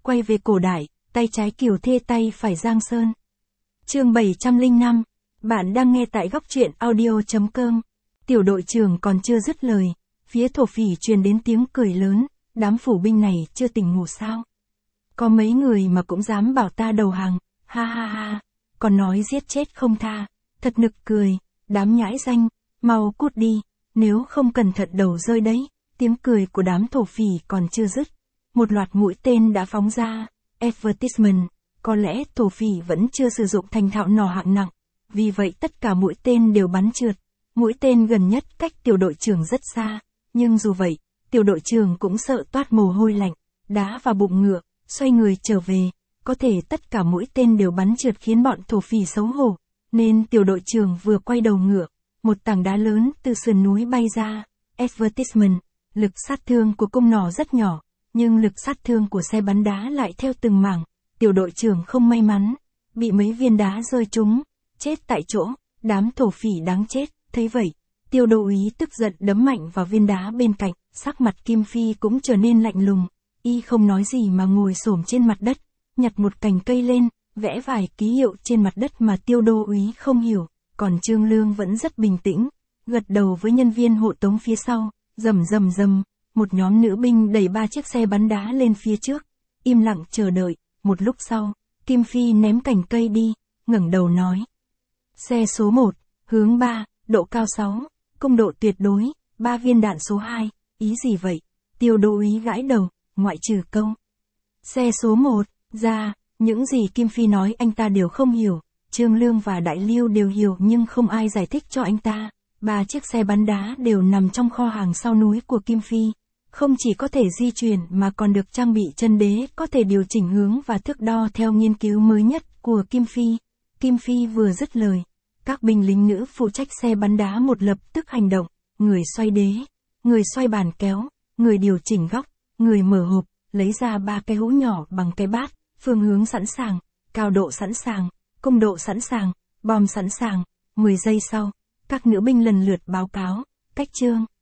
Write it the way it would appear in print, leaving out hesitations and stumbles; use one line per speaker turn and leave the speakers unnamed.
quay về cổ đại, tay trái Kiều Thê tay phải Giang Sơn. Chương 705. Bạn đang nghe tại góc truyện audio.com. Tiểu đội trưởng còn chưa dứt lời, phía thổ phỉ truyền đến tiếng cười lớn, đám phủ binh này chưa tỉnh ngủ sao? Có mấy người mà cũng dám bảo ta đầu hàng, ha ha ha, còn nói giết chết không tha, thật nực cười, đám nhãi danh, mau cút đi, nếu không cẩn thận đầu rơi đấy. Tiếng cười của đám thổ phỉ còn chưa dứt, một loạt mũi tên đã phóng ra. Advertisement, có lẽ thổ phỉ vẫn chưa sử dụng thành thạo nỏ hạng nặng, vì vậy tất cả mũi tên đều bắn trượt. Mũi tên gần nhất cách tiểu đội trưởng rất xa, nhưng dù vậy, tiểu đội trưởng cũng sợ toát mồ hôi lạnh, đá vào bụng ngựa, xoay người trở về. Có thể tất cả mũi tên đều bắn trượt khiến bọn thổ phỉ xấu hổ, nên tiểu đội trưởng vừa quay đầu ngựa, một tảng đá lớn từ sườn núi bay ra. Advertisement, lực sát thương của cung nỏ rất nhỏ, nhưng lực sát thương của xe bắn đá lại theo từng mảng. Tiểu đội trưởng không may mắn, bị mấy viên đá rơi trúng, chết tại chỗ. Đám thổ phỉ đáng chết, thấy vậy, Tiêu đô úy tức giận đấm mạnh vào viên đá bên cạnh, sắc mặt Kim Phi cũng trở nên lạnh lùng, y không nói gì mà ngồi xổm trên mặt đất, nhặt một cành cây lên, vẽ vài ký hiệu trên mặt đất mà Tiêu đô úy không hiểu, còn Trương Lương vẫn rất bình tĩnh, gật đầu với nhân viên hộ tống phía sau. Rầm rầm rầm, một nhóm nữ binh đẩy 3 chiếc xe bắn đá lên phía trước, im lặng chờ đợi. Một lúc sau, Kim Phi ném cành cây đi, ngẩng đầu nói: Xe số 1, hướng 3, độ cao 6, công độ tuyệt đối, 3 viên đạn số 2, ý gì vậy? Tiêu đô úy gãi đầu, ngoại trừ câu xe số 1 ra, những gì Kim Phi nói anh ta đều không hiểu. Trương Lương và Đại Lưu đều hiểu nhưng không ai giải thích cho anh ta. 3 chiếc xe bắn đá đều nằm trong kho hàng sau núi của Kim Phi, không chỉ có thể di chuyển mà còn được trang bị chân đế có thể điều chỉnh hướng và thước đo theo nghiên cứu mới nhất của Kim Phi. Kim Phi vừa dứt lời, các binh lính nữ phụ trách xe bắn đá một lập tức hành động, người xoay đế, người xoay bàn kéo, người điều chỉnh góc, người mở hộp, lấy ra 3 cái hũ nhỏ bằng cái bát, phương hướng sẵn sàng, cao độ sẵn sàng, công độ sẵn sàng, bom sẵn sàng. 10 giây sau, các nữ binh lần lượt báo cáo, cách chương.